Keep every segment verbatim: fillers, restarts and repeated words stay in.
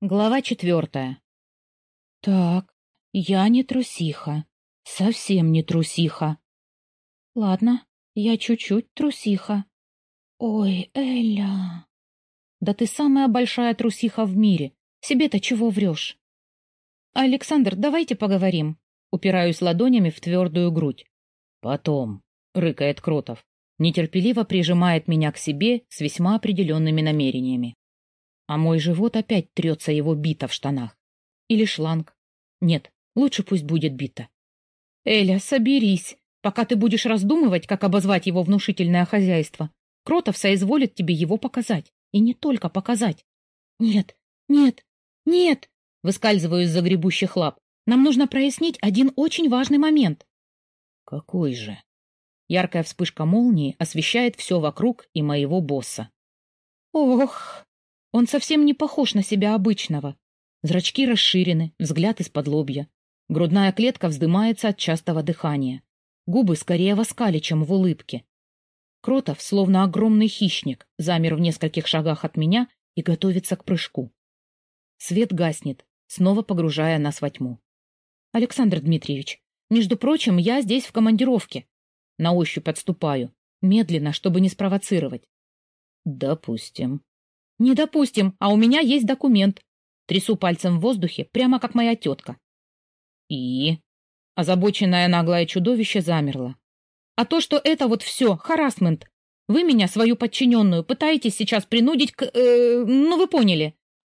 Глава четвертая. Так, я не трусиха. Совсем не трусиха. Ладно, я чуть-чуть трусиха. Ой, Эля. Да ты самая большая трусиха в мире. Себе-то чего врешь? Александр, давайте поговорим. Упираюсь ладонями в твердую грудь. Потом, рыкает Кротов. Нетерпеливо прижимает меня к себе с весьма определенными намерениями. А мой живот опять трется его бита в штанах. Или шланг. Нет, лучше пусть будет бита. Эля, соберись. Пока ты будешь раздумывать, как обозвать его внушительное хозяйство, Кротов соизволит тебе его показать. И не только показать. Нет, нет, нет, выскальзываю из-за гребущих лап. Нам нужно прояснить один очень важный момент. Какой же? Яркая вспышка молнии освещает все вокруг и моего босса. Ох! Он совсем не похож на себя обычного. Зрачки расширены, взгляд из-под лобья. Грудная клетка вздымается от частого дыхания. Губы скорее в оскале, чем в улыбке. Кротов, словно огромный хищник, замер в нескольких шагах от меня и готовится к прыжку. Свет гаснет, снова погружая нас во тьму. Александр Дмитриевич, между прочим, я здесь в командировке. На ощупь отступаю, медленно, чтобы не спровоцировать. Допустим. Не допустим, а у меня есть документ. Трясу пальцем в воздухе, прямо как моя тетка. И? Озабоченное наглое чудовище замерло. А то, что это вот все, харассмент. Вы меня, свою подчиненную, пытаетесь сейчас принудить к... Э, ну, вы поняли.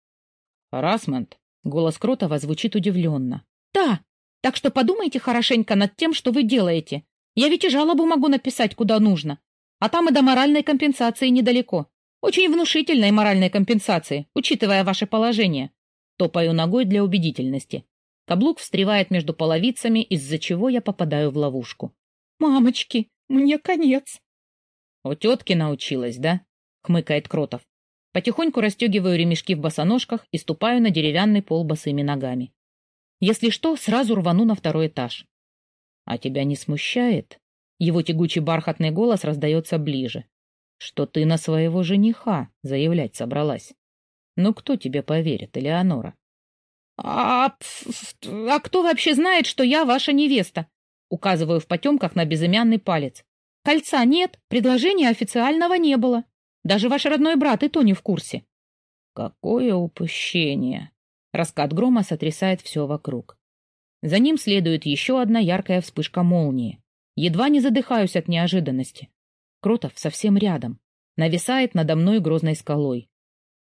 Харассмент? Голос Кротова звучит удивленно. Да, так что подумайте хорошенько над тем, что вы делаете. Я ведь и жалобу могу написать, куда нужно. А там и до моральной компенсации недалеко. Очень внушительной моральной компенсации, учитывая ваше положение. Топаю ногой для убедительности. Каблук встревает между половицами, из-за чего я попадаю в ловушку. «Мамочки, мне конец!» «У тетки научилась, да?» — хмыкает Кротов. Потихоньку расстегиваю ремешки в босоножках и ступаю на деревянный пол босыми ногами. Если что, сразу рвану на второй этаж. «А тебя не смущает?» Его тягучий бархатный голос раздается ближе. «Что ты на своего жениха заявлять собралась? Ну кто тебе поверит, Элеонора?» «А, а кто вообще знает, что я ваша невеста?» Указываю в потемках на безымянный палец. «Кольца нет, предложения официального не было. Даже ваш родной брат и то не в курсе». «Какое упущение!» Раскат грома сотрясает все вокруг. За ним следует еще одна яркая вспышка молнии. Едва не задыхаюсь от неожиданности. Кротов совсем рядом, нависает надо мной грозной скалой.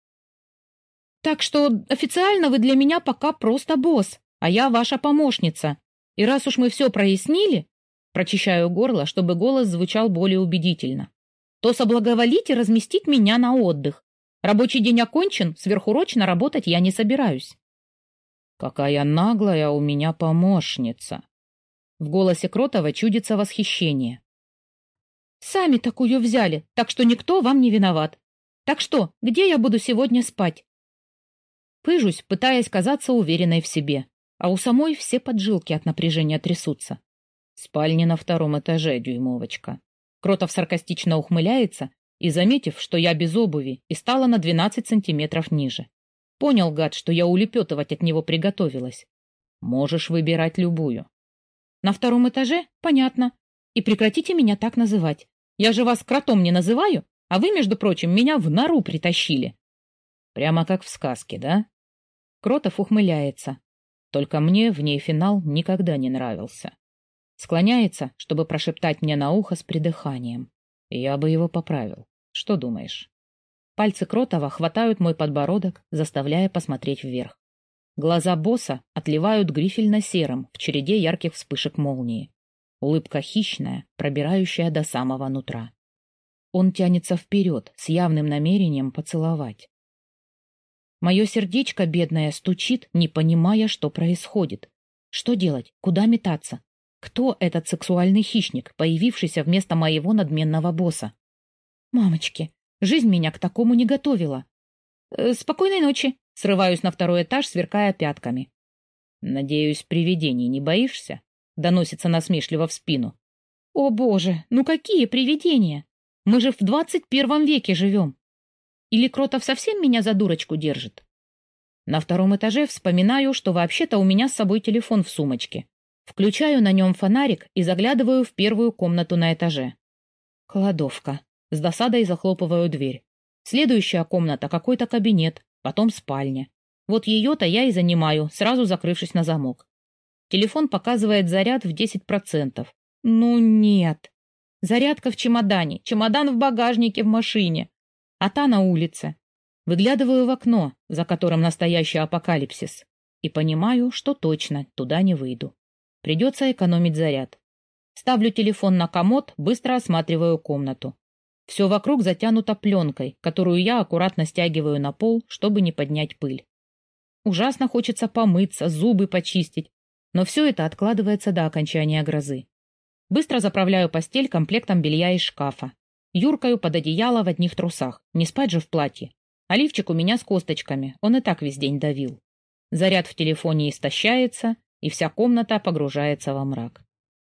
«Так что официально вы для меня пока просто босс, а я ваша помощница. И раз уж мы все прояснили, прочищаю горло, чтобы голос звучал более убедительно, то соблаговолите разместить меня на отдых. Рабочий день окончен, сверхурочно работать я не собираюсь». «Какая наглая у меня помощница!» В голосе Кротова чудится восхищение. «Сами такую взяли, так что никто вам не виноват. Так что, где я буду сегодня спать?» Пыжусь, пытаясь казаться уверенной в себе, а у самой все поджилки от напряжения трясутся. «Спальни на втором этаже, дюймовочка». Кротов саркастично ухмыляется и, заметив, что я без обуви и стала на двенадцать сантиметров ниже. Понял, гад, что я улепетывать от него приготовилась. «Можешь выбирать любую». «На втором этаже? Понятно. И прекратите меня так называть. Я же вас кротом не называю, а вы, между прочим, меня в нору притащили». «Прямо как в сказке, да?» Кротов ухмыляется. Только мне в ней финал никогда не нравился. Склоняется, чтобы прошептать мне на ухо с придыханием. Я бы его поправил. Что думаешь? Пальцы Кротова хватают мой подбородок, заставляя посмотреть вверх. Глаза босса отливают грифельно-серым в череде ярких вспышек молнии. Улыбка хищная, пробирающая до самого нутра. Он тянется вперед с явным намерением поцеловать. Мое сердечко, бедное, стучит, не понимая, что происходит. Что делать? Куда метаться? Кто этот сексуальный хищник, появившийся вместо моего надменного босса? Мамочки, жизнь меня к такому не готовила. Э, спокойной ночи. Срываюсь на второй этаж, сверкая пятками. Надеюсь, привидений не боишься? Доносится насмешливо в спину. О боже, ну какие привидения? Мы же в двадцать первом веке живем. Или Кротов совсем меня за дурочку держит? На втором этаже вспоминаю, что вообще-то у меня с собой телефон в сумочке. Включаю на нем фонарик и заглядываю в первую комнату на этаже. Кладовка. С досадой захлопываю дверь. Следующая комната — какой-то кабинет, потом спальня. Вот ее-то я и занимаю, сразу закрывшись на замок. Телефон показывает заряд в десять процентов. Ну нет. Зарядка в чемодане, чемодан в багажнике в машине, а та на улице. Выглядываю в окно, за которым настоящий апокалипсис, и понимаю, что точно туда не выйду. Придется экономить заряд. Ставлю телефон на комод, быстро осматриваю комнату. Все вокруг затянуто пленкой, которую я аккуратно стягиваю на пол, чтобы не поднять пыль. Ужасно хочется помыться, зубы почистить, но все это откладывается до окончания грозы. Быстро заправляю постель комплектом белья из шкафа. Юркаю под одеяло в одних трусах, не спать же в платье. А лифчик у меня с косточками, он и так весь день давил. Заряд в телефоне истощается, и вся комната погружается во мрак.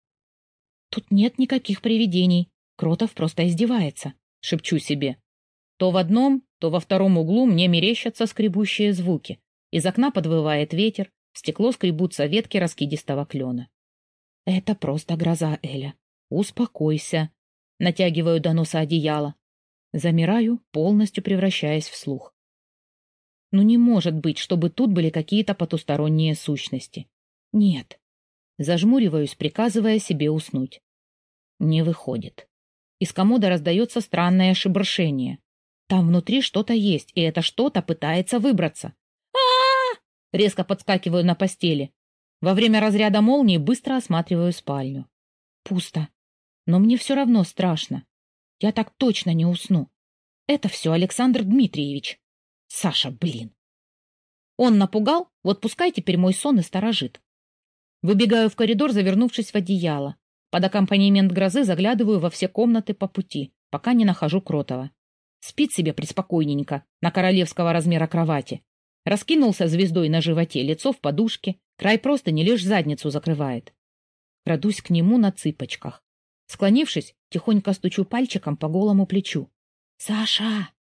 Тут нет никаких привидений. Кротов просто издевается, шепчу себе. То в одном, то во втором углу мне мерещатся скребущие звуки. Из окна подвывает ветер, в стекло скребутся ветки раскидистого клена. Это просто гроза, Эля. Успокойся. Натягиваю до носа одеяло. Замираю, полностью превращаясь в слух. Ну не может быть, чтобы тут были какие-то потусторонние сущности. Нет. Зажмуриваюсь, приказывая себе уснуть. Не выходит. Из комода раздается странное шебуршение. Там внутри что-то есть, и это что-то пытается выбраться. А-а-а! Резко подскакиваю на постели. Во время разряда молнии быстро осматриваю спальню. Пусто. Но мне все равно страшно. Я так точно не усну. Это все Александр Дмитриевич. Саша, блин. Он напугал, вот пускай теперь мой сон и сторожит. Выбегаю в коридор, завернувшись в одеяло. Под аккомпанемент грозы заглядываю во все комнаты по пути, пока не нахожу Кротова. Спит себе преспокойненько на королевского размера кровати. Раскинулся звездой на животе, лицо в подушке, край простыни лишь задницу закрывает. Крадусь к нему на цыпочках. Склонившись, тихонько стучу пальчиком по голому плечу. «Саша!»